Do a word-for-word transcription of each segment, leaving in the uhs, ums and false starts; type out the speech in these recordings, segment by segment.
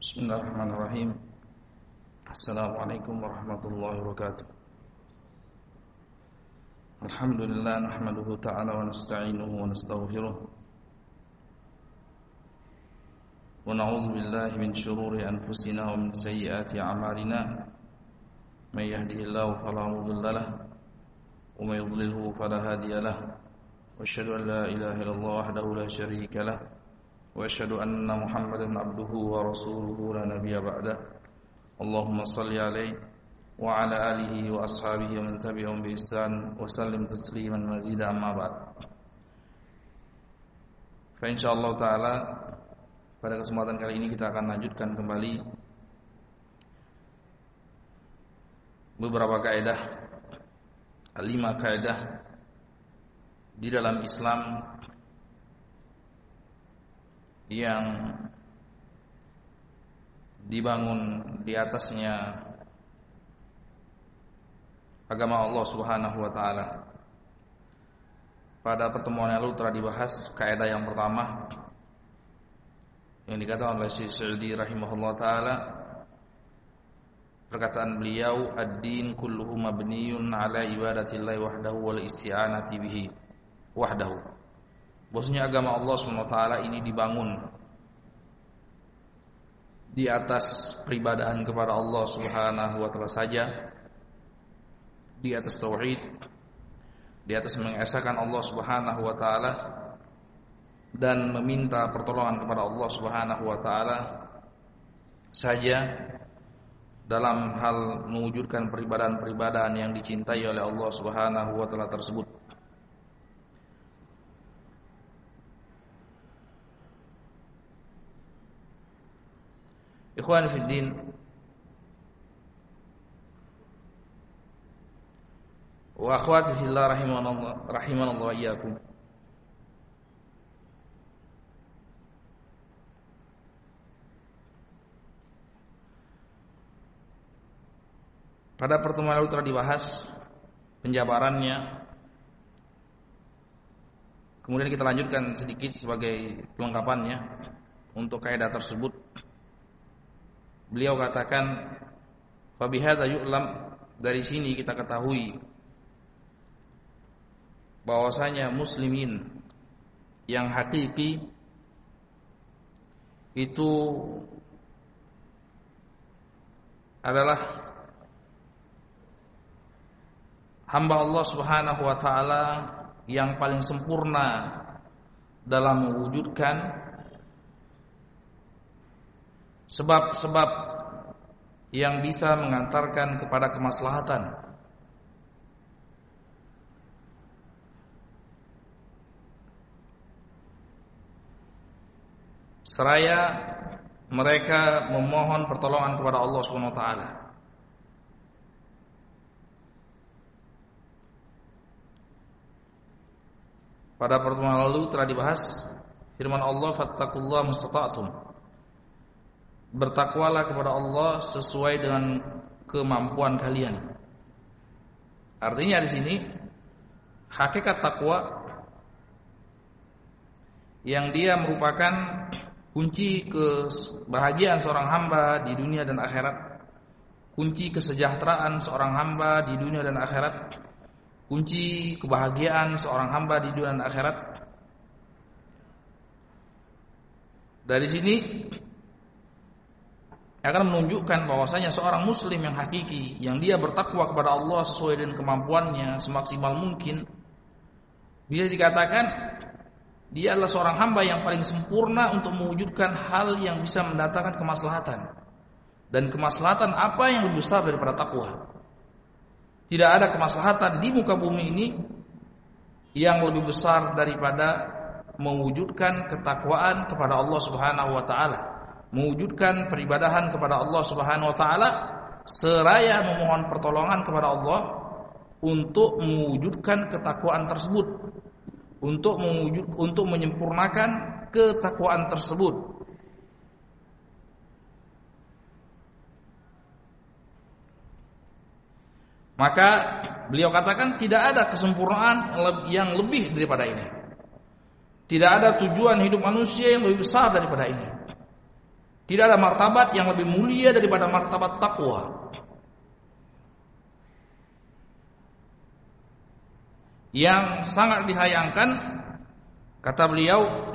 Bismillahirrahmanirrahim. Assalamualaikum warahmatullahi wabarakatuh. Alhamdulillah nahmaduhu ta'ala wa nasta'inuhu wa nastaghfiruh. Wa na'udzu billahi min shururi anfusina wa min sayyiati a'malina. May yahdihillahu fala mudilla lahu wa may yudlilhu fala hadiya lahu. Wa asyhadu an la ilaha illallah wahdahu la syarika lahu. Wa asyhadu anna Muhammadan abduhu wa rasuluhu la nabiyya ba'dah. Allahumma salli alaihi wa ala alihi wa ashabihi wa man tabi'ahum bi ihsan wa sallim tasliman mazida amma ba'd. Fa insyaallah taala pada kesempatan kali ini kita akan lanjutkan kembali beberapa kaidah, lima kaidah di dalam Islam yang dibangun di atasnya agama Allah Subhanahu wa taala. Pada pertemuan yang lalu telah dibahas kaidah yang pertama yang dikatakan oleh Syekh Sa'di rahimahullah taala, perkataan beliau, ad-din kulluhu mabniyun ala ibadatillahi wahdahu wal isti'anati bihi wahdahu. Bahwasanya agama Allah subhanahu wa taala ini dibangun di atas peribadahan kepada Allah Subhanahu wa taala saja, di atas tauhid, di atas mengesahkan Allah Subhanahu wa taala dan meminta pertolongan kepada Allah Subhanahu wa taala saja dalam hal mewujudkan peribadahan-peribadahan yang dicintai oleh Allah Subhanahu wa taala tersebut. Ikhwan fi din wa akhwati fillah rahimanallah rahimanallah wa iyyakum. Pada pertemuan lalu telah dibahas penjabarannya. Kemudian kita lanjutkan sedikit sebagai pelengkapannya untuk kaidah tersebut. Beliau katakan, fa bihadza yu'lam, dari sini kita ketahui bahwasanya muslimin yang hakiki itu adalah hamba Allah Subhanahu wa taala yang paling sempurna dalam mewujudkan sebab-sebab yang bisa mengantarkan kepada kemaslahatan. Seraya mereka memohon pertolongan kepada Allah Subhanahu wa taala. Pada pertemuan lalu telah dibahas firman Allah, fattaqullaha mastata'tum. Bertakwalah kepada Allah sesuai dengan kemampuan kalian. Artinya di sini hakikat takwa yang dia merupakan kunci kebahagiaan seorang hamba di dunia dan akhirat, kunci kesejahteraan seorang hamba di dunia dan akhirat, kunci kebahagiaan seorang hamba di dunia dan akhirat. Dari sini akan menunjukkan bahwasanya seorang muslim yang hakiki, yang dia bertakwa kepada Allah sesuai dengan kemampuannya semaksimal mungkin, bisa dikatakan dia adalah seorang hamba yang paling sempurna untuk mewujudkan hal yang bisa mendatangkan kemaslahatan. Dan kemaslahatan apa yang lebih besar daripada takwa? Tidak ada kemaslahatan di muka bumi ini yang lebih besar daripada mewujudkan ketakwaan kepada Allah Subhanahu wa taala, mewujudkan peribadahan kepada Allah Subhanahu wa taala seraya memohon pertolongan kepada Allah untuk mewujudkan ketakwaan tersebut, untuk mewujud untuk menyempurnakan ketakwaan tersebut. Maka beliau katakan tidak ada kesempurnaan yang lebih daripada ini. Tidak ada tujuan hidup manusia yang lebih besar daripada ini. Tidak ada martabat yang lebih mulia daripada martabat takwa. Yang sangat disayangkan, kata beliau,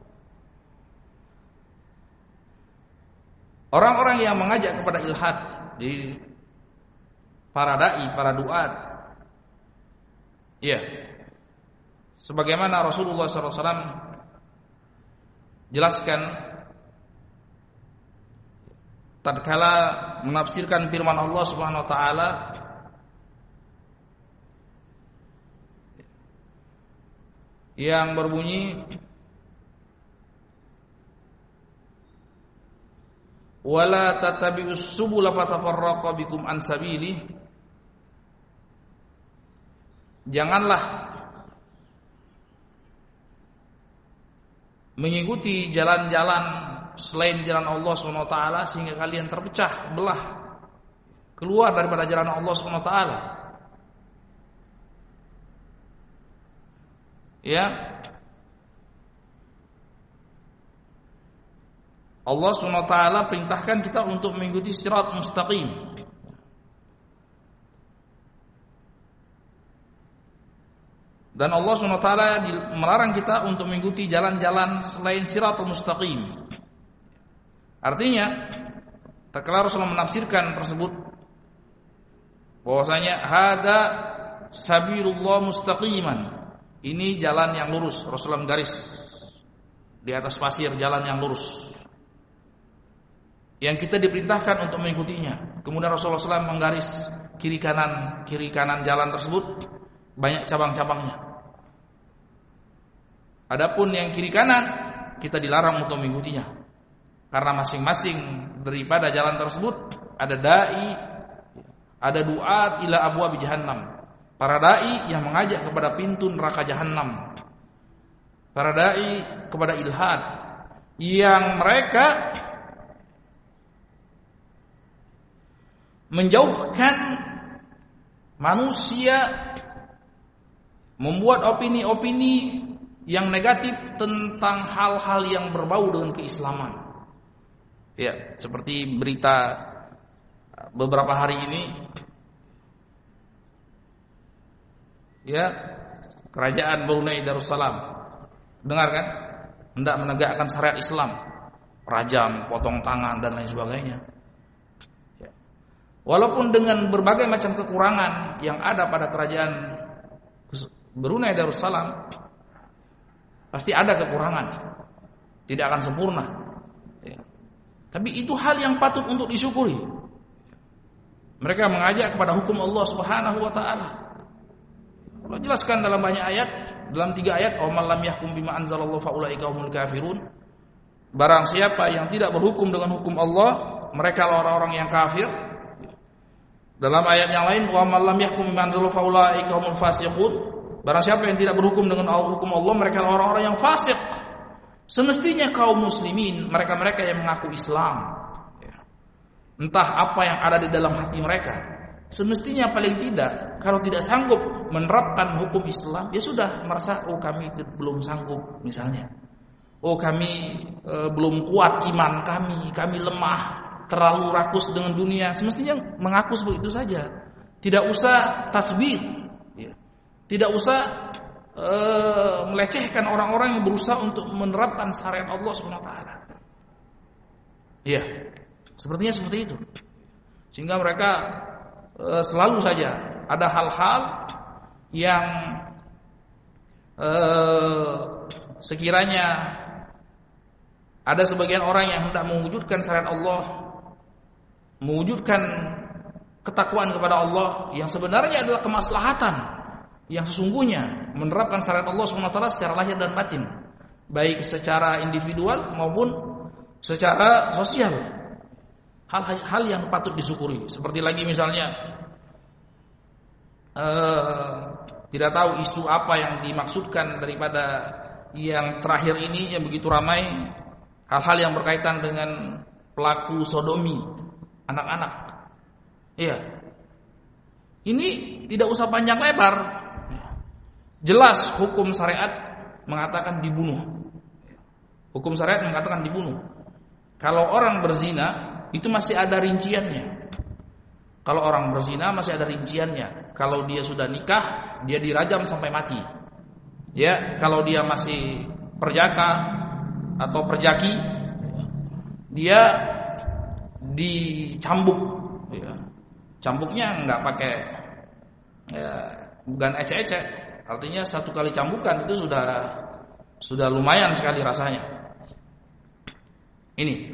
orang-orang yang mengajak kepada ilhad di para dai, para duat, ya, sebagaimana Rasulullah shallallahu alaihi wasallam jelaskan tatkala menafsirkan firman Allah Subhanahu wa taala, yang berbunyi wala tattabi'us subula fatafarraqa bikum an sabili. Janganlah mengikuti jalan-jalan selain jalan Allah Subhanahu wa taala sehingga kalian terpecah belah, keluar daripada jalan Allah Subhanahu wa taala. Ya, Allah Subhanahu wa taala perintahkan kita untuk mengikuti sirat mustaqim. Dan Allah Subhanahu wa taala melarang kita untuk mengikuti jalan-jalan selain siratul mustaqim. Artinya, tatkala Rasulullah menafsirkan tersebut bahwasanya hada sabilullah mustaqiman. Ini jalan yang lurus. Rasulullah menggaris di atas pasir jalan yang lurus, yang kita diperintahkan untuk mengikutinya. Kemudian Rasulullah shallallahu alaihi wasallam menggaris kiri kanan kiri kanan jalan tersebut, banyak cabang-cabangnya. Adapun yang kiri kanan kita dilarang untuk mengikutinya, karena masing-masing daripada jalan tersebut ada dai, ada duat ila abwaab jahannam. Para dai yang mengajak kepada pintu neraka jahanam. Para dai kepada ilhad yang mereka menjauhkan manusia, membuat opini-opini yang negatif tentang hal-hal yang berbau dengan keislaman. Ya, seperti berita beberapa hari ini, ya, kerajaan Brunei Darussalam, dengar kan, hendak menegakkan syariat Islam, rajam, potong tangan dan lain sebagainya. Ya. Walaupun dengan berbagai macam kekurangan yang ada pada kerajaan Brunei Darussalam, pasti ada kekurangan, tidak akan sempurna. Ya. Tapi itu hal yang patut untuk disyukuri. Mereka mengajak kepada hukum Allah Subhanahu wa taala. Allah jelaskan dalam banyak ayat, dalam tiga ayat, "Wa man lam yahkum bima anzalallahu fa ulaika humul kafirun." Barang siapa yang tidak berhukum dengan hukum Allah, mereka orang-orang yang kafir. Dalam ayat yang lain, "Wa man lam yahkum bima anzalallahu fa ulaika humul fasiqun." Barang siapa yang tidak berhukum dengan hukum Allah, mereka orang-orang yang fasik. Semestinya kaum muslimin, mereka-mereka yang mengaku Islam, entah apa yang ada di dalam hati mereka, semestinya paling tidak, kalau tidak sanggup menerapkan hukum Islam, ya sudah merasa, oh kami belum sanggup misalnya, oh kami e, belum kuat iman kami, kami lemah, terlalu rakus dengan dunia. Semestinya mengaku seperti itu saja, tidak usah tasbih, ya. Tidak usah e, melecehkan orang-orang yang berusaha untuk menerapkan syariat Allah subhanahu wa taala. Ya, sepertinya seperti itu, sehingga mereka e, selalu saja ada hal-hal yang e, sekiranya ada sebagian orang yang hendak mewujudkan syariat Allah, mewujudkan ketakwaan kepada Allah, yang sebenarnya adalah kemaslahatan yang sesungguhnya menerapkan syariat Allah subhanahu wa taala secara lahir dan batin, baik secara individual maupun secara sosial. Hal-hal yang patut disyukuri. Seperti lagi misalnya uh, tidak tahu isu apa yang dimaksudkan daripada yang terakhir ini yang begitu ramai, hal-hal yang berkaitan dengan pelaku sodomi anak-anak. Iya. Ini tidak usah panjang lebar. Jelas hukum syariat mengatakan dibunuh. Hukum syariat mengatakan dibunuh. Kalau orang berzina itu masih ada rinciannya. Kalau orang berzina masih ada rinciannya. Kalau dia sudah nikah, dia dirajam sampai mati. Ya, kalau dia masih perjaka atau perjaki, dia dicambuk. Ya. Cambuknya nggak pakai, ya, bukan ecek-ecek. Artinya satu kali cambukan itu sudah sudah lumayan sekali rasanya. Ini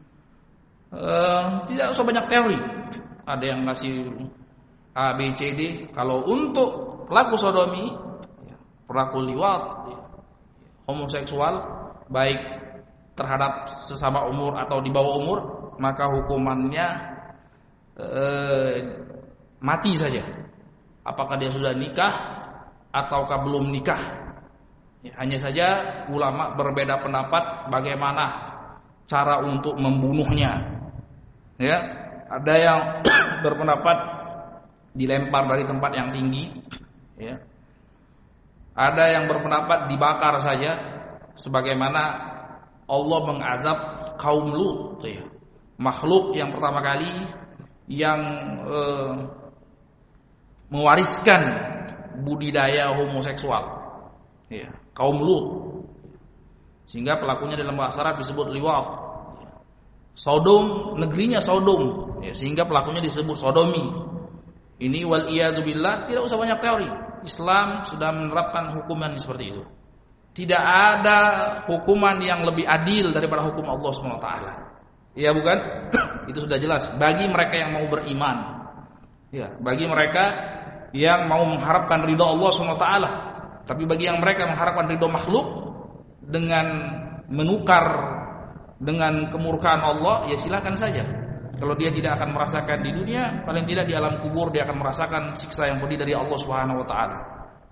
uh, tidak usah banyak teori. Ada yang ngasih A, B, C, D. Kalau untuk pelaku sodomi, pelaku liwat, homoseksual, baik terhadap sesama umur atau di bawah umur, maka hukumannya eh, mati saja. Apakah dia sudah nikah ataukah belum nikah? Ya, hanya saja ulama berbeda pendapat bagaimana cara untuk membunuhnya. Ya, ada yang berpendapat dilempar dari tempat yang tinggi, ya. Ada yang berpendapat dibakar saja, sebagaimana Allah mengazab kaum Lut, ya. Makhluk yang pertama kali yang eh, mewariskan budidaya homoseksual, ya, kaum Lut, sehingga pelakunya dalam bahasa Arab disebut liwat. Sodom, negerinya Sodom, ya, sehingga pelakunya disebut sodomi. Ini wal iyadu billah, tidak usah banyak teori. Islam sudah menerapkan hukuman seperti itu. Tidak ada hukuman yang lebih adil daripada hukum Allah subhanahu wa taala. Ya bukan? Itu sudah jelas bagi mereka yang mau beriman. Ya, bagi mereka yang mau mengharapkan ridha Allah subhanahu wa taala. Tapi bagi yang mereka mengharapkan ridha makhluk dengan menukar dengan kemurkaan Allah, ya silakan saja. Kalau dia tidak akan merasakan di dunia, paling tidak di alam kubur dia akan merasakan siksa yang pedih dari Allah Subhanahu wa taala.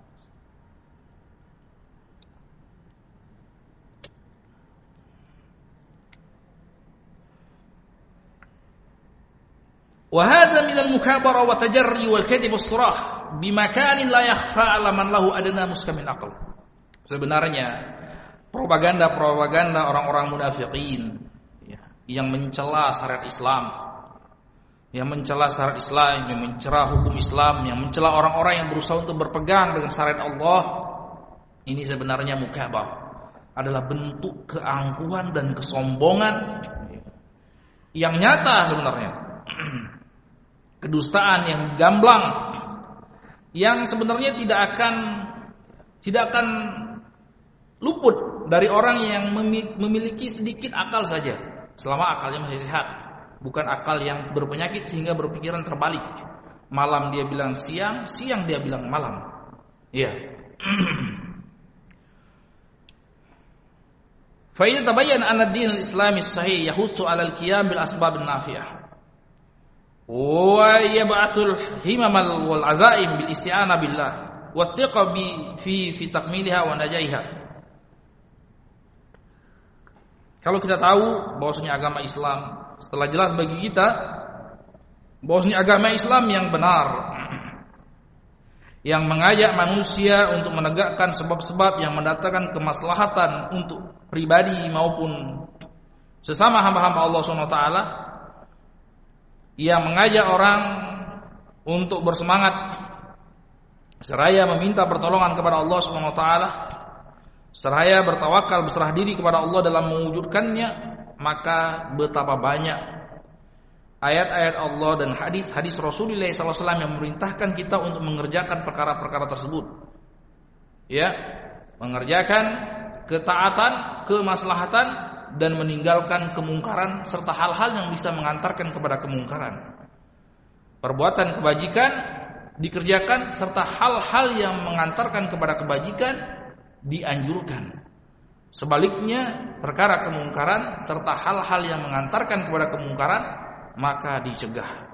Wa hadha min al-mukabara wa tajarri wal kadhib as-surah bimakanin la yakhfa 'ala man lahu adna muskamin aql. Sebenarnya propaganda-propaganda orang-orang munafikin, ya, yang mencela syariat Islam, yang mencela syariat Islam, yang mencela hukum Islam, yang mencela orang-orang yang berusaha untuk berpegang dengan syariat Allah, ini sebenarnya mukabar, adalah bentuk keangkuhan dan kesombongan yang nyata sebenarnya. Kedustaan yang gamblang, yang sebenarnya tidak akan tidak akan luput dari orang yang memiliki sedikit akal saja, selama akalnya masih sehat, bukan akal yang berpenyakit sehingga berpikiran terbalik. Malam dia bilang siang, siang dia bilang malam. Ya. Fa idza tabayyana anna ad-din al-islami as-sahih yahutsu 'ala al-qiyam bil asbab an-nafi'ah wa yab'atsul himamal wal azaim bil isti'anah billah wa thiqa bi fi fi takmiliha wa najaiha. Kalau kita tahu bahwasanya agama Islam, setelah jelas bagi kita bahwasanya agama Islam yang benar, yang mengajak manusia untuk menegakkan sebab-sebab yang mendatangkan kemaslahatan untuk pribadi maupun sesama hamba-hamba Allah subhanahu wa taala, yang mengajak orang untuk bersemangat seraya meminta pertolongan kepada Allah subhanahu wa taala, seraya bertawakal, berserah diri kepada Allah dalam mewujudkannya, maka betapa banyak ayat-ayat Allah dan hadis-hadis Rasulullah shallallahu alaihi wasallam yang memerintahkan kita untuk mengerjakan perkara-perkara tersebut. Ya, mengerjakan ketaatan, kemaslahatan, dan meninggalkan kemungkaran serta hal-hal yang bisa mengantarkan kepada kemungkaran. Perbuatan kebajikan dikerjakan serta hal-hal yang mengantarkan kepada kebajikan dianjurkan. Sebaliknya, perkara kemungkaran serta hal-hal yang mengantarkan kepada kemungkaran maka dicegah.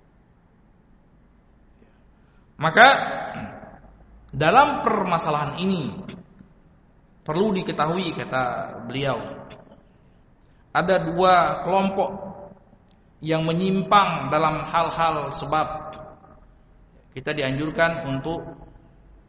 Maka dalam permasalahan ini perlu diketahui, kata beliau, ada dua kelompok yang menyimpang dalam hal-hal sebab. Kita dianjurkan untuk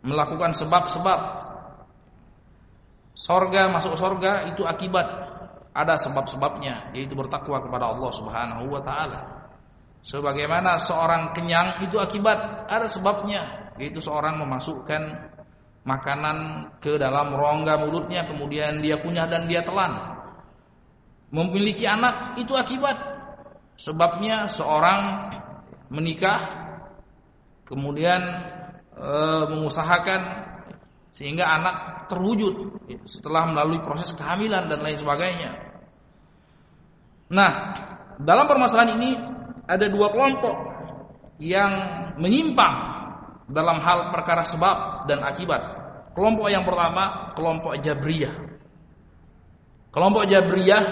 melakukan sebab-sebab. Sorga, masuk sorga itu akibat. ada sebab-sebabnya, yaitu bertakwa kepada Allah Subhanahu wa taala. Sebagaimana seorang kenyang itu akibat, ada sebabnya, yaitu seorang memasukkan makanan ke dalam rongga mulutnya, kemudian dia kunyah dan dia telan. Memiliki anak itu akibat, sebabnya seorang menikah, kemudian e, mengusahakan sehingga anak terwujud setelah melalui proses kehamilan dan lain sebagainya. Nah, dalam permasalahan ini ada dua kelompok yang menyimpang dalam hal perkara sebab dan akibat. Kelompok yang pertama, kelompok Jabriyah. Kelompok Jabriyah,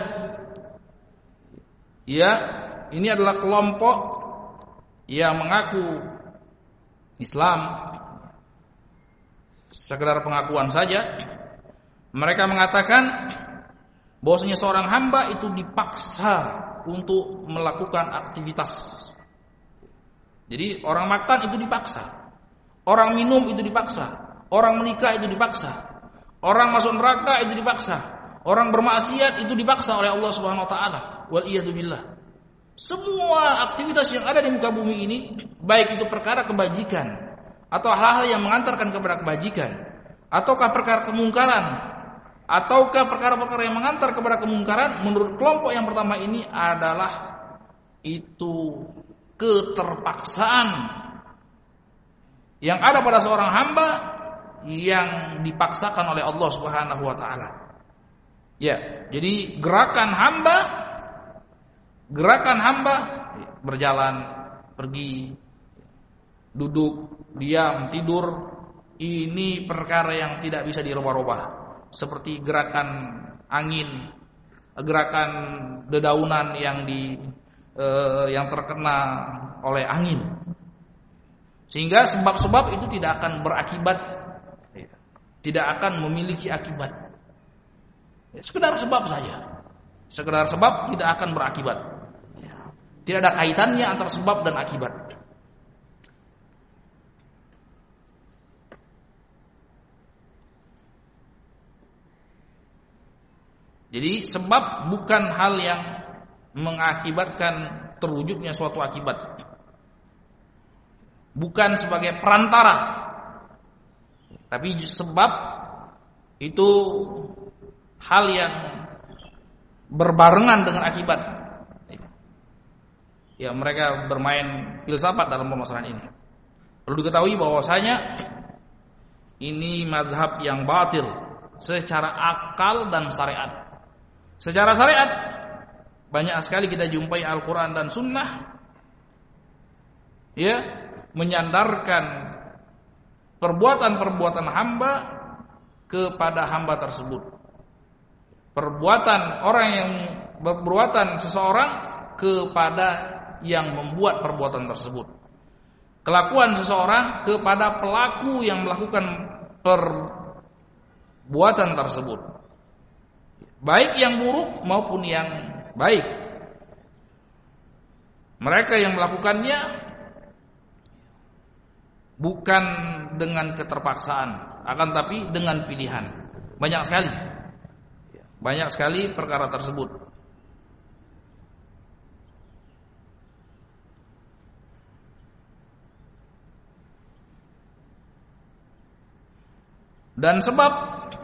ya, ini adalah kelompok yang mengaku Islam sekedar pengakuan saja. Mereka mengatakan bahwasanya seorang hamba itu dipaksa untuk melakukan aktivitas. Jadi orang makan itu dipaksa, orang minum itu dipaksa, orang menikah itu dipaksa, orang masuk neraka itu dipaksa, orang bermaksiat itu dipaksa oleh Allah Subhanahu wa taala. Wal iyadu billah. Semua aktivitas yang ada di muka bumi ini, baik itu perkara kebajikan atau hal-hal yang mengantarkan kepada kebajikan, ataukah perkara kemungkaran, ataukah perkara-perkara yang mengantar kepada kemungkaran, menurut kelompok yang pertama ini adalah itu keterpaksaan yang ada pada seorang hamba yang dipaksakan oleh Allah Subhanahu wa taala. Ya, jadi gerakan hamba gerakan hamba berjalan, pergi, duduk, diam, tidur, ini perkara yang tidak bisa dirubah-rubah. Seperti gerakan angin, gerakan dedaunan yang di eh, yang terkena oleh angin. Sehingga sebab-sebab itu tidak akan berakibat, tidak akan memiliki akibat. Ya, sekedar sebab saja. Sekedar sebab tidak akan berakibat. Tidak ada kaitannya antara sebab dan akibat. Jadi sebab bukan hal yang mengakibatkan terwujudnya suatu akibat. Bukan sebagai perantara. Tapi sebab itu hal yang berbarengan dengan akibat. Ya, mereka bermain filsafat dalam permasalahan ini. Perlu diketahui bahwasanya ini mazhab yang batil secara akal dan syariat. Secara syariat banyak sekali kita jumpai Al-Quran dan Sunnah, ya, menyandarkan perbuatan-perbuatan hamba kepada hamba tersebut. Perbuatan orang yang perbuatan seseorang kepada yang membuat perbuatan tersebut. Kelakuan seseorang kepada pelaku yang melakukan perbuatan tersebut. Baik yang buruk maupun yang baik. Mereka yang melakukannya bukan dengan keterpaksaan, akan tapi dengan pilihan. Banyak sekali. Banyak sekali perkara tersebut. Dan sebab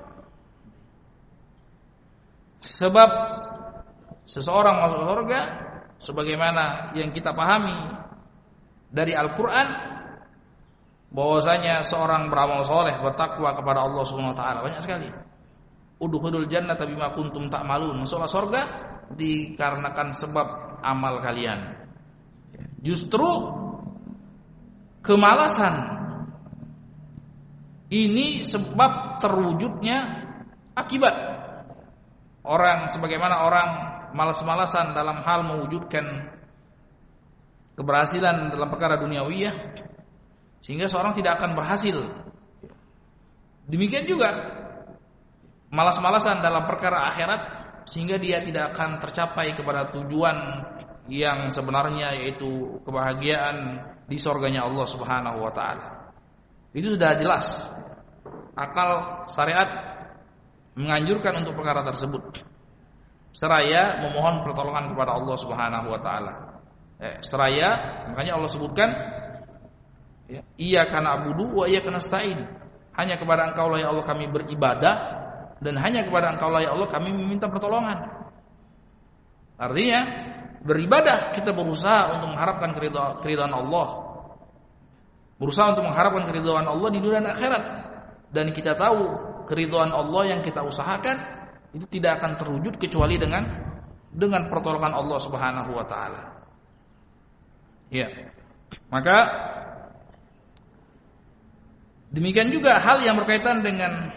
sebab seseorang masuk surga sebagaimana yang kita pahami dari Al-Qur'an, bahwasanya seorang beramal soleh, bertakwa kepada Allah Subhanahu wa taala, banyak sekali. Udkhulul jannata bima kuntum ta'malun. Masuklah surga dikarenakan sebab amal kalian. Justru kemalasan ini sebab terwujudnya akibat. Orang sebagaimana orang malas-malasan dalam hal mewujudkan keberhasilan dalam perkara duniawiyah, sehingga seorang tidak akan berhasil. Demikian juga malas-malasan dalam perkara akhirat, sehingga dia tidak akan tercapai kepada tujuan yang sebenarnya, yaitu kebahagiaan di surganya Allah Subhanahu wa taala. Itu sudah jelas. Akal syariat menganjurkan untuk perkara tersebut. seraya memohon pertolongan kepada Allah Subhanahu wa taala. Eh, seraya, makanya Allah sebutkan ya, iyyaka na'budu wa iyyaka nasta'in. Hanya kepada Engkau lah ya Allah kami beribadah dan hanya kepada Engkau lah ya Allah kami meminta pertolongan. Artinya beribadah kita berusaha untuk mengharapkan keridhaan Allah. Berusaha untuk mengharapkan keridhaan Allah di dunia dan akhirat. Dan kita tahu keridhaan Allah yang kita usahakan itu tidak akan terwujud kecuali dengan dengan pertolongan Allah Subhanahu wa taala. Ya. Maka demikian juga hal yang berkaitan dengan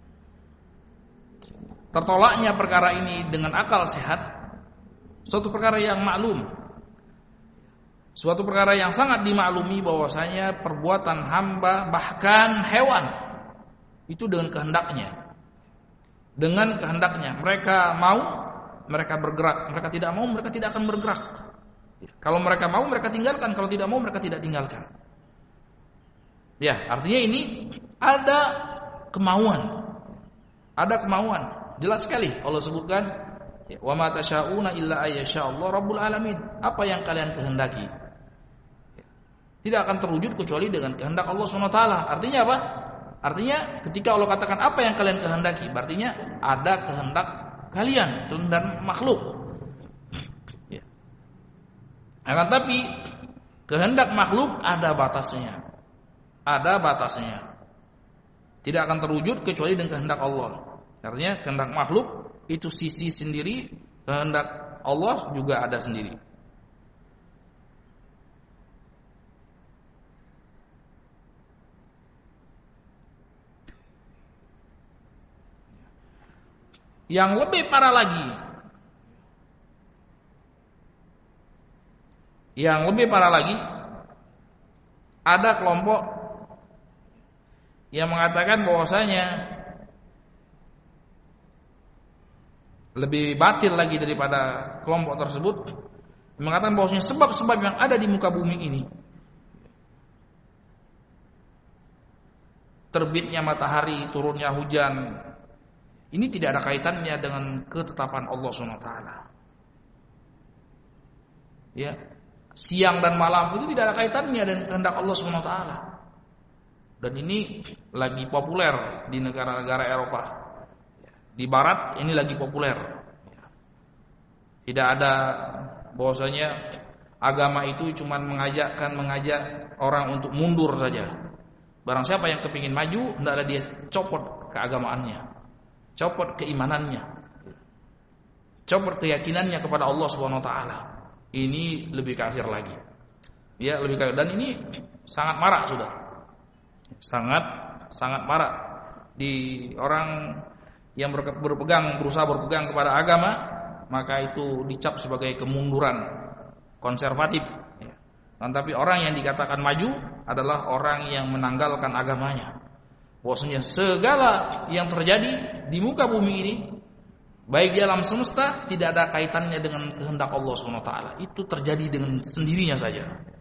tertolaknya perkara ini dengan akal sehat, suatu perkara yang maklum, suatu perkara yang sangat dimaklumi bahwasanya perbuatan hamba bahkan hewan itu dengan kehendaknya, dengan kehendaknya mereka mau mereka bergerak, mereka tidak mau mereka tidak akan bergerak. Kalau mereka mau mereka tinggalkan, kalau tidak mau mereka tidak tinggalkan. Ya, artinya ini ada kemauan, ada kemauan. Jelas sekali Allah sebutkan, wa ma tasyauna illa ayyasha Allah rabbul alamin. Apa yang kalian kehendaki tidak akan terwujud kecuali dengan kehendak Allah Subhanahu wa taala. Artinya apa? Artinya ketika Allah katakan apa yang kalian kehendaki, artinya ada kehendak kalian dan makhluk. Ya. Akan tapi kehendak makhluk ada batasnya. Ada batasnya. Tidak akan terwujud kecuali dengan kehendak Allah. Artinya kehendak makhluk itu sisi sendiri, kehendak Allah juga ada sendiri. Yang lebih parah lagi, yang lebih parah lagi, ada kelompok yang mengatakan bahwasanya lebih batil lagi daripada kelompok tersebut, mengatakan bahwasanya sebab-sebab yang ada di muka bumi ini, terbitnya matahari, turunnya hujan, ini tidak ada kaitannya dengan ketetapan Allah Subhanahu wa taala. Ya, siang dan malam itu tidak ada kaitannya dengan kehendak Allah Subhanahu wa taala. Dan ini lagi populer di negara-negara Eropa. Di barat ini lagi populer. Tidak ada bahwasanya agama itu cuma mengajakkan mengajak orang untuk mundur saja. Barang siapa yang kepingin maju, hendaklah dia copot keagamaannya, copot keimanannya, copot keyakinannya kepada Allah Subhanahu wa taala. Ini lebih kafir lagi. Ya, lebih kafir, dan ini sangat marak sudah. Sangat sangat marak di orang yang berpegang berusaha berpegang kepada agama, maka itu dicap sebagai kemunduran konservatif. Dan tapi orang yang dikatakan maju adalah orang yang menanggalkan agamanya. Bahwasanya segala yang terjadi di muka bumi ini, baik di alam semesta, tidak ada kaitannya dengan kehendak Allah Subhanahu wa taala. Itu terjadi dengan sendirinya saja.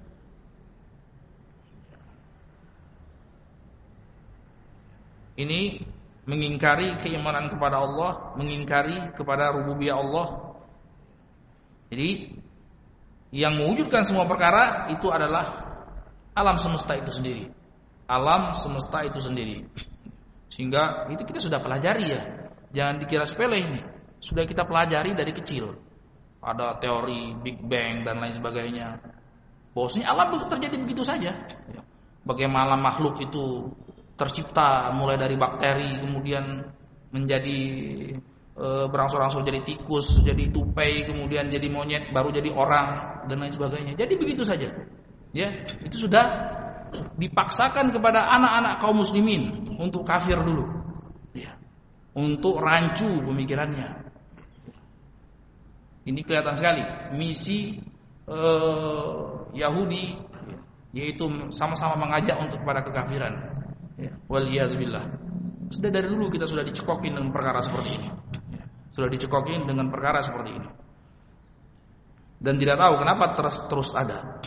Ini mengingkari keimanan kepada Allah, mengingkari kepada rububiyah Allah. Jadi yang mewujudkan semua perkara itu adalah alam semesta itu sendiri. Alam semesta itu sendiri. Sehingga itu kita sudah pelajari ya. Jangan dikira sepele ini. Sudah kita pelajari dari kecil. Ada teori Big Bang dan lain sebagainya. Bahwasanya alam itu terjadi begitu saja. Bagaimana makhluk itu tercipta mulai dari bakteri, kemudian menjadi e, berangsur-angsur jadi tikus, jadi tupai, kemudian jadi monyet, baru jadi orang dan lain sebagainya. Jadi begitu saja. Ya, itu sudah dipaksakan kepada anak-anak kaum muslimin untuk kafir dulu. Ya. Untuk rancu pemikirannya. Ini kelihatan sekali misi e, Yahudi, yaitu sama-sama mengajak untuk kepada kekafiran. Ya, waliyadzubillah. Sudah dari dulu kita sudah dicekokin dengan perkara seperti ini. Ya, sudah dicekokin dengan perkara seperti ini. Dan tidak tahu kenapa terus terus ada.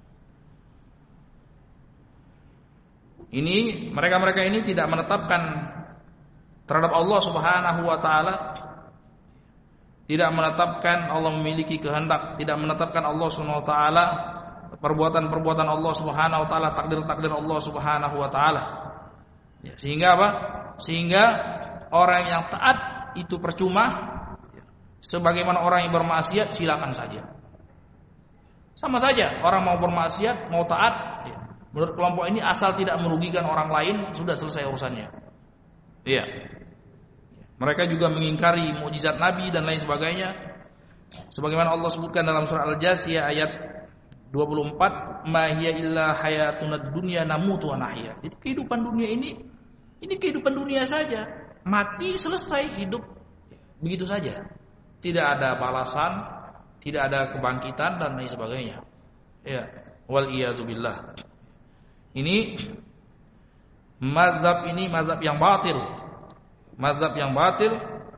Ini mereka-mereka ini tidak menetapkan terhadap Allah Subhanahu wa taala tidak menetapkan Allah memiliki kehendak, tidak menetapkan Allah Subhanahu wa taala perbuatan-perbuatan Allah Subhanahu wa taala, takdir-takdir Allah Subhanahu wa taala. Ya, sehingga apa? Sehingga orang yang taat itu percuma, sebagaimana orang yang bermaksiat silakan saja. Sama saja, orang mau bermaksiat, mau taat, ya, menurut kelompok ini asal tidak merugikan orang lain, sudah selesai urusannya. Iya. Mereka juga mengingkari mukjizat Nabi dan lain sebagainya. Sebagaimana Allah sebutkan dalam surah Al-Jasiyah ayat dua puluh empat, "Ma hiya illa hayatuna dunya namutu wa nahya." Jadi kehidupan dunia ini ini kehidupan dunia saja. Mati selesai, hidup begitu saja. Tidak ada balasan, tidak ada kebangkitan dan lain sebagainya. Ya, wal iyadu billah. Ini mazhab ini mazhab yang batil. Mazhab yang batil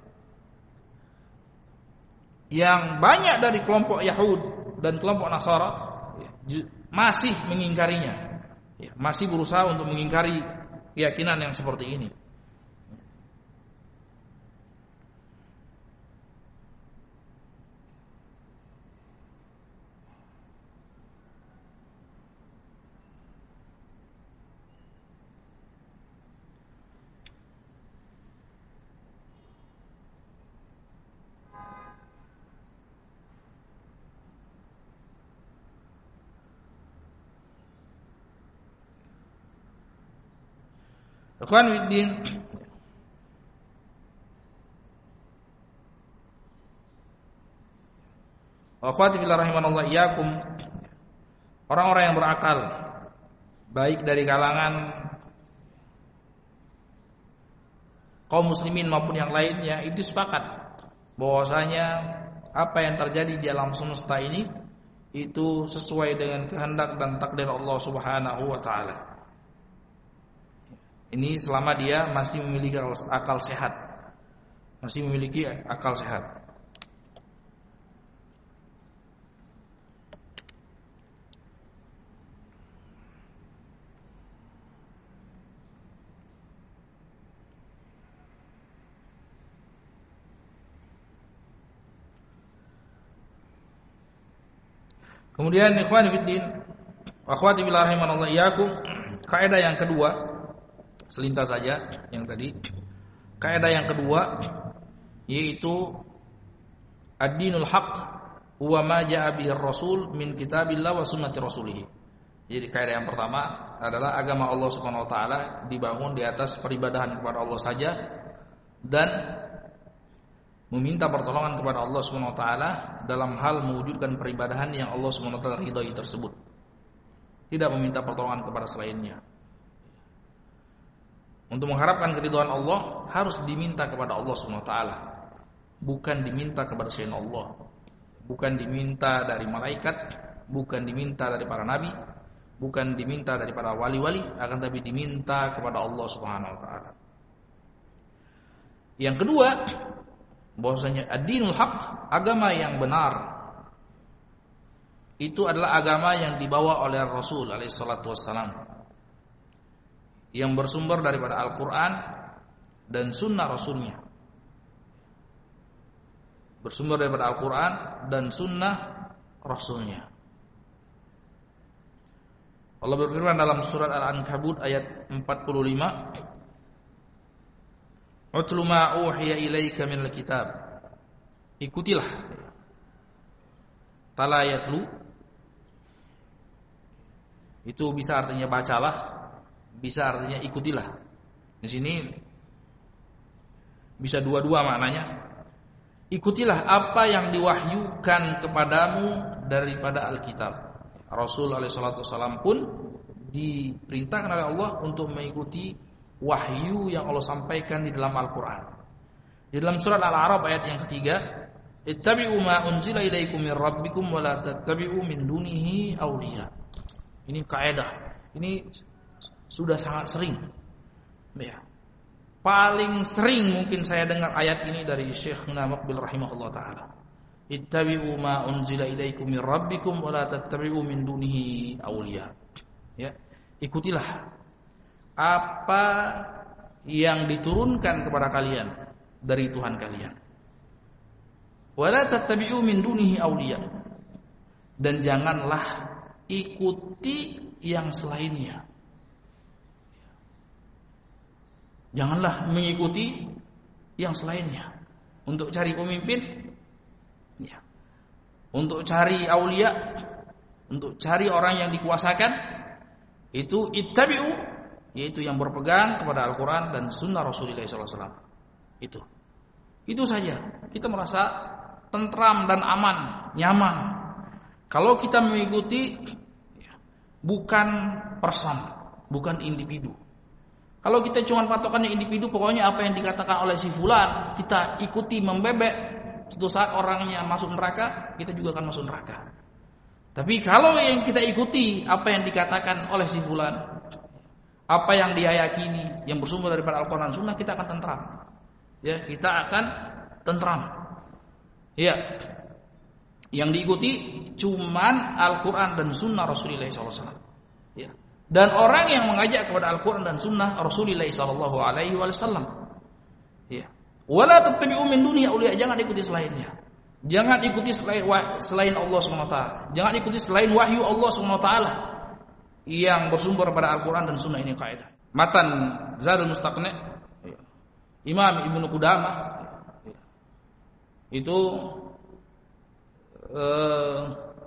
yang banyak dari kelompok Yahud dan kelompok Nasara masih mengingkarinya, masih berusaha untuk mengingkari keyakinan yang seperti ini. Ikhwan fiddin, akhwati fillah rahimanallah iyyakum, orang-orang yang berakal baik dari kalangan kaum muslimin maupun yang lainnya itu sepakat bahwasanya apa yang terjadi di alam semesta ini itu sesuai dengan kehendak dan takdir Allah Subhanahu wa taala. Ini selama dia masih memiliki akal sehat, masih memiliki akal sehat. Kemudian ikhwan fillah, akhwati billah rahimanallah iyyakum, kaidah yang kedua, selintas saja yang tadi. Kaidah yang kedua yaitu ad-dinul haqq huwa ma jaa bihi ar-rasul min kitabillah wa sunnati rasulih. Jadi kaidah yang pertama adalah agama Allah Subhanahu wa taala dibangun di atas peribadahan kepada Allah saja dan meminta pertolongan kepada Allah Subhanahu wa taala dalam hal mewujudkan peribadahan yang Allah Subhanahu wa taala ridhai tersebut. Tidak meminta pertolongan kepada selainnya. Untuk mengharapkan keridhaan Allah harus diminta kepada Allah Subhanahu wa taala, bukan diminta kepada selain Allah, bukan diminta dari malaikat, bukan diminta dari para nabi, bukan diminta dari para wali-wali, akan tapi diminta kepada Allah Subhanahu wa taala. Yang kedua, bahwasanya ad-dinul haqq, agama yang benar, itu adalah agama yang dibawa oleh Rasul alaihi salatu wassalam, yang bersumber daripada Al-Quran dan Sunnah Rasulnya, bersumber daripada Al-Quran dan Sunnah Rasulnya. Allah berfirman dalam surat Al-Ankabut ayat empat puluh lima, "Utlu ma uhiya ilaika minal kitab." Ikutilah. Talayatlu itu bisa artinya bacalah, bisa artinya ikutilah. Di sini bisa dua-dua maknanya. Ikutilah apa yang diwahyukan kepadamu daripada Alkitab. Rasul alaihi salatu wasallam pun diperintahkan oleh Allah untuk mengikuti wahyu yang Allah sampaikan di dalam Al-Quran. Di dalam surat Al-A'raf ayat yang ketiga, "Ittabi'u ma unzila ilaikum min rabbikum wa la tattabi'u min dunihi awliya." Ini kaidah. Ini sudah sangat sering, ya. Paling sering mungkin saya dengar ayat ini dari Syekhna Muqbil rahimahullah taala. Ittabi'u ma unzila ilaikum min rabbikum wa la tattabi'u min dunihi awliya. Ya, ikutilah apa yang diturunkan kepada kalian dari Tuhan kalian. Wala tattabi'u min dunihi awliya. Dan janganlah ikuti yang selainnya. Janganlah mengikuti yang selainnya. Untuk cari pemimpin, ya. Untuk cari aulia, untuk cari orang yang dikuasakan, itu ittabi'u, yaitu yang berpegang kepada Al-Quran dan Sunnah Rasulullah shallallahu alaihi wasallam. Itu, itu saja. Kita merasa tentram dan aman, nyaman. Kalau kita mengikuti bukan person, bukan individu. Kalau kita cuma patokannya individu, pokoknya apa yang dikatakan oleh si fulan kita ikuti membebek, suatu saat orangnya masuk neraka, kita juga akan masuk neraka. Tapi kalau yang kita ikuti apa yang dikatakan oleh si fulan, apa yang dia yakini, yang bersumber daripada Al-Quran dan Sunnah, kita akan tentram. Ya, kita akan tentram. Ya, yang diikuti cuman Al-Quran dan Sunnah Rasulullah shallallahu alaihi wasallam. Ya. Dan orang yang mengajak kepada Al-Quran dan Sunnah Rasulullah shallallahu alaihi wasallam. Ya. Wala tattabi'u min dunihi awliya, jangan ikuti selainnya. Jangan ikuti selain selain Allah subhanahu wa taala. Jangan ikuti selain wahyu Allah subhanahu wa taala yang bersumber pada Al-Quran dan Sunnah. Ini kaidah. Matan Zadul Mustaqni, Imam Ibnu Qudamah itu eh,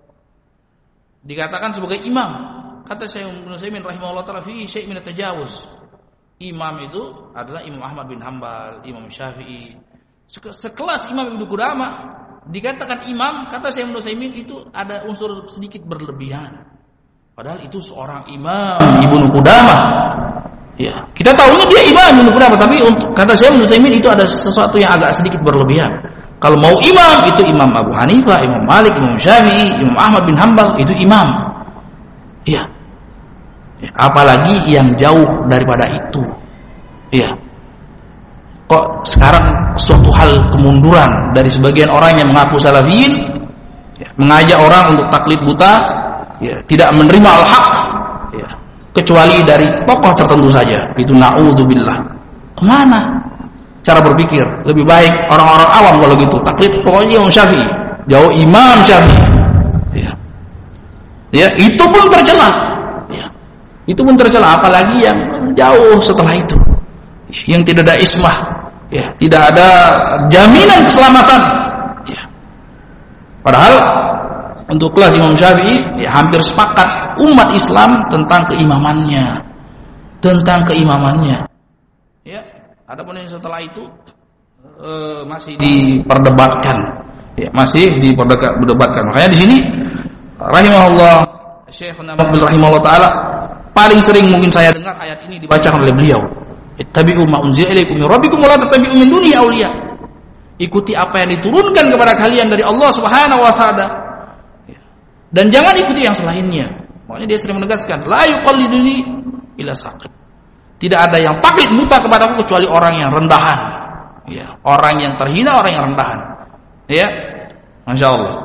dikatakan sebagai imam. Kata Syekh Ibnu Utsaimin rahimahullah taala, fi syai' min at-tajawuz. Imam itu adalah Imam Ahmad bin Hanbal, Imam Syafi'i. Sekelas Imam Ibnu Qudamah dikatakan imam, kata Syekh Ibnu Utsaimin itu ada unsur sedikit berlebihan. Padahal itu seorang Imam Ibnu Qudamah. Ya, kita tahunya dia Imam Ibnu Qudamah, tapi untuk kata Syekh Ibnu Utsaimin itu ada sesuatu yang agak sedikit berlebihan. Kalau mau imam itu Imam Abu Hanifah, Imam Malik, Imam Syafi'i, Imam Ahmad bin Hanbal itu imam. Ya. Ya, apalagi yang jauh daripada itu. Ya. Kok sekarang suatu hal kemunduran dari sebagian orang yang mengaku salafiyin, ya, mengajak orang untuk taklid buta, ya, tidak menerima al-haq, ya, kecuali dari tokoh tertentu saja. Itu na'udzubillah. Kemana cara berpikir? Lebih baik orang-orang awam kalau gitu taklid pokoknya Imam Syafi'i, jauh Imam Syafi'i. Ya. Ya, itu pun tercela. Ya. Itu pun tercela, apalagi yang jauh setelah itu. Ya, yang tidak ada ismah, ya, tidak ada jaminan keselamatan. Ya. Padahal untuk kelas Imam Syafi'i, ya, hampir sepakat umat Islam tentang keimamannya, tentang keimamannya. Ya, adapun yang setelah itu e, masih diperdebatkan, ya, masih diperdebatkan. Makanya di sini, rahimahullah, Syekh Nawawi rahimahullah taala, paling sering mungkin saya dengar ayat ini dibacakan oleh beliau. Ittabi'u ma unzila ilaikum min rabbikum wa la tattabi'u min dunihi awliya. Ikuti apa yang diturunkan kepada kalian dari Allah Subhanahu wa taala. Dan jangan ikuti yang selainnya. Makanya dia sering menegaskan, la yuqalliduni ila saqib. Tidak ada yang taklid buta kepadaku kecuali orang yang rendahan. Ya, orang yang terhina, orang yang rendahan. Ya. Masya Allah.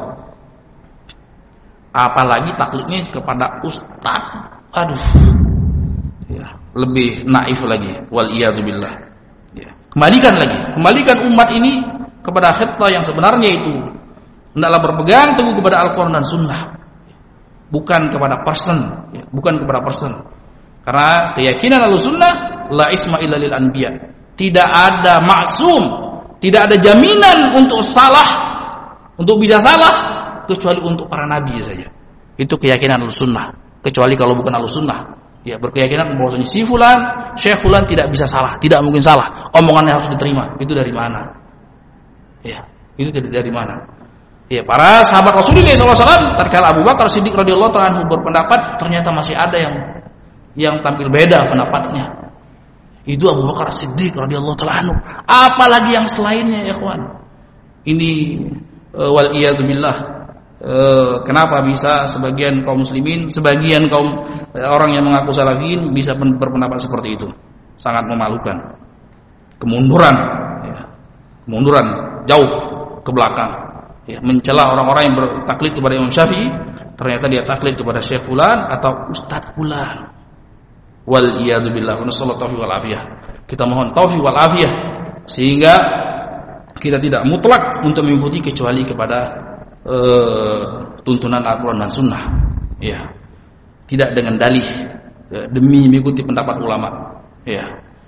Apalagi taklidnya kepada ustaz. Aduh. Ya, lebih naif lagi. Wal iyadu billah. Ya. Kembalikan lagi, kembalikan umat ini kepada khittah yang sebenarnya itu. Hendaklah berpegang teguh kepada Al-Quran dan Sunnah, bukan kepada person, ya, bukan kepada person. Karena keyakinan Ahlussunnah la isma illa lil anbiya. Tidak ada maksum, tidak ada jaminan untuk salah, untuk bisa salah kecuali untuk para nabi saja. Itu keyakinan Ahlussunnah. Kecuali kalau bukan Ahlussunnah, ya, berkeyakinan bahwasanya si fulan, Syekh fulan tidak bisa salah, tidak mungkin salah. Omongannya harus diterima. Itu dari mana? Ya, itu dari mana? Ya, para sahabat Rasulullah shallallahu alaihi wasallam, tatkala Abu Bakar Siddiq radhiyallahu ta'ala anhu berpendapat, ternyata masih ada yang yang tampil beda pendapatnya. Itu Abu Bakar Siddiq radhiyallahu ta'ala anhu. Apalagi yang selainnya, ya ikhwan. Ini uh, wal iyadu billah. Uh, kenapa bisa sebagian kaum muslimin, sebagian kaum uh, orang yang mengaku salafiyin bisa berpendapat seperti itu? Sangat memalukan. Kemunduran, ya. Kemunduran jauh ke belakang. Ya, mencela orang-orang yang bertaklid kepada Imam Syafi'i, ternyata dia taklid kepada Syekh fulan atau Ustadz fulan. Wal iyadu billah, wa nasallahu taufiq wal afiyah. Kita mohon taufiq wal afiyah sehingga kita tidak mutlak untuk mengikuti kecuali kepada uh, tuntunan Al-Quran dan Sunnah. Ya, tidak dengan dalih ya, demi mengikuti pendapat ulama. Ya.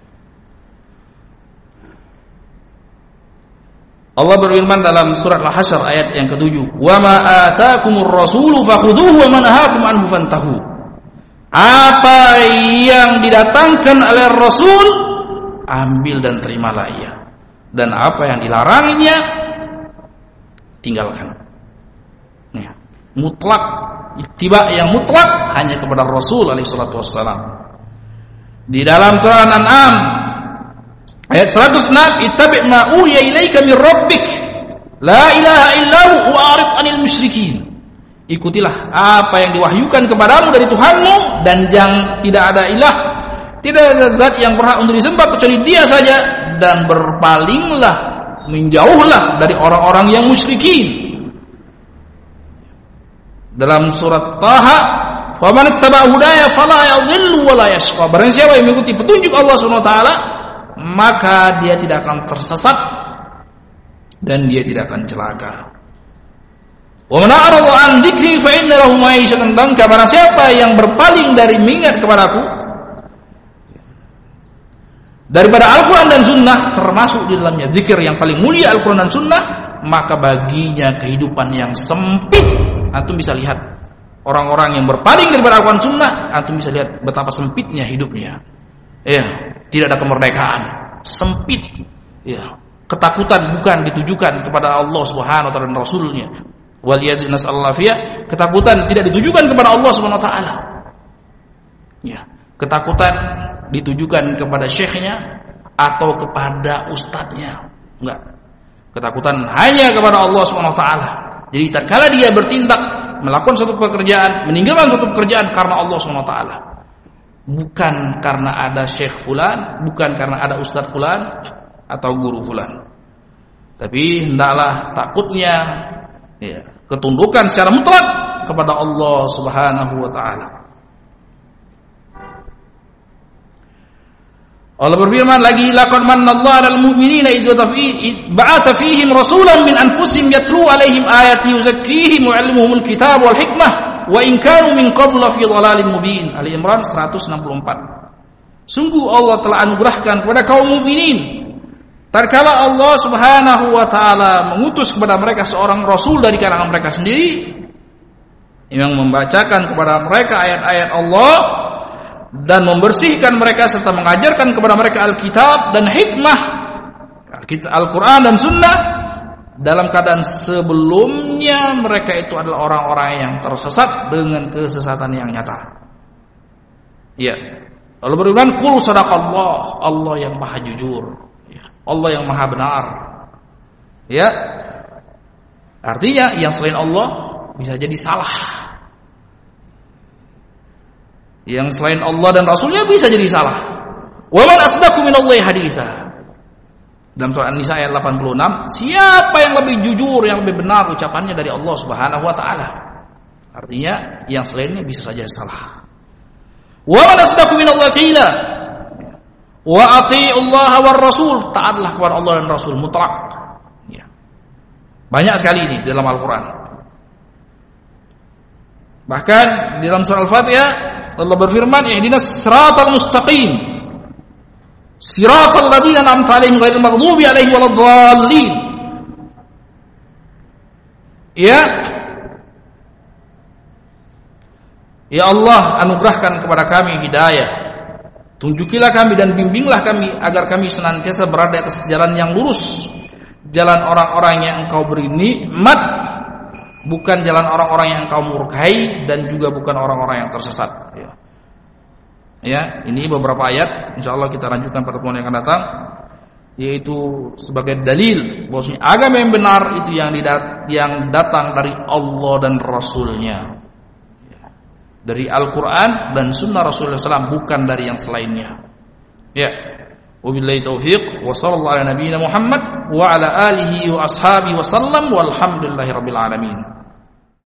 Allah berfirman dalam surat Al-Hasyr ayat yang ketujuh, "Wa ma ataakumur rasulu fakhudhuhu wa ma nahakum anhu fantahu." Apa yang didatangkan oleh Rasul, ambil dan terimalah ia. Dan apa yang dilarangnya, tinggalkan. Ya. Mutlak, ittiba yang mutlak hanya kepada Rasul alaihi salatu wassalam. Di dalam surah Al-An'am ayat seratus enam, ittabi' ma uhiya ilaika min rabbik la ilaha illahu wa'rid 'anil musyrikin. Ikutilah apa yang diwahyukan kepadamu dari Tuhanmu, dan yang tidak ada ilah, tidak ada zat yang berhak untuk disembah kecuali Dia saja, dan berpalinglah, menjauhlah dari orang-orang yang musyrikin. Dalam surat Taha, "Wa man ittaba'a hudaya fala yadhillu wa la yashqa." Barang siapa yang mengikuti petunjuk Allah Subhanahu wa taala, maka dia tidak akan tersesat dan dia tidak akan celaka. Wa man a'rada 'an dzikri fa inna lahu ma'isyatan danka. Barang siapa yang berpaling dari mengingat kepadaku, daripada Al-Quran dan Sunnah, termasuk di dalamnya zikir yang paling mulia Al-Quran dan Sunnah, maka baginya kehidupan yang sempit. Antum bisa lihat orang-orang yang berpaling daripada Al-Quran dan Sunnah, antum bisa lihat betapa sempitnya hidupnya. Ya, tidak ada kemerdekaan, sempit. Ya, ketakutan bukan ditujukan kepada Allah Subhanahu wa taala dan Rasulnya. Waliyadu nasallahu fiyah, ketakutan tidak ditujukan kepada Allah Subhanahu wa taala. Ya, ketakutan ditujukan kepada syekhnya atau kepada ustadznya. Enggak. Ketakutan hanya kepada Allah Subhanahu wa taala. Jadi tatkala dia bertindak melakukan suatu pekerjaan, meninggalkan suatu pekerjaan karena Allah Subhanahu wa taala. Bukan karena ada syekh fulan, bukan karena ada ustadz fulan atau guru fulan. Tapi hendaklah takutnya ya, ketundukan secara mutlak kepada Allah Subhanahu wa taala. Allah berfirman lagi, laqad manallahu 'alal mu'minina idh ba'atha fihim rasulan min anfusihim yatlu 'alaihim ayati yuzakkihim wa 'allimuhumul kitaba wal hikmah wa in kanu min qablu fi dhalalin mubin. Ali Imran seratus enam puluh empat. Sungguh Allah telah anugerahkan kepada kaum mukminin tatkala Allah Subhanahu wa taala mengutus kepada mereka seorang rasul dari kalangan mereka sendiri yang membacakan kepada mereka ayat-ayat Allah dan membersihkan mereka serta mengajarkan kepada mereka Alkitab dan hikmah, Al-Quran dan Sunnah, dalam keadaan sebelumnya mereka itu adalah orang-orang yang tersesat dengan kesesatan yang nyata. Ya, Allah berfirman, "Qul sadaqallah." Allah yang maha jujur, Allah yang maha benar. Ya, artinya yang selain Allah bisa jadi salah. Yang selain Allah dan Rasulnya bisa jadi salah. Wa man asdaqu minallahi haditsa. Dalam surah An-Nisa ayat delapan puluh enam, siapa yang lebih jujur, yang lebih benar ucapannya dari Allah Subhanahu wa taala? Artinya yang selainnya bisa saja salah. Wa man asdaqu minallahi qila. Wa atii'ullaha war rasul. Taatlah kepada Allah dan Rasul mutlak. Ya. Banyak sekali ini dalam Al-Qur'an. Bahkan di dalam surah Al-Fatihah Allah berfirman, ihdinas siratal mustaqim siratal ladzina an'amta 'alaihim ghairil maghdubi 'alaihim waladdallin. Ya Ya Allah, anugerahkan kepada kami hidayah, tunjukilah kami dan bimbinglah kami agar kami senantiasa berada di atas jalan yang lurus, jalan orang-orang yang Engkau beri nikmat, bukan jalan orang-orang yang Engkau murkai, dan juga bukan orang-orang yang tersesat. Ya, ya ini beberapa ayat. Insyaallah kita lanjutkan pada pertemuan yang akan datang, yaitu sebagai dalil bahwasanya agama yang benar itu yang didat- yang datang dari Allah dan Rasulnya, ya, dari Al-Quran dan Sunnah Rasulullah shallallahu alaihi wasallam, bukan dari yang selainnya. Ya, wabillahi taufiq wa sallallahu ala nabiyyina Muhammad wa ala alihi wa ashabihi wa sallam walhamdulillahi rabbil alamin.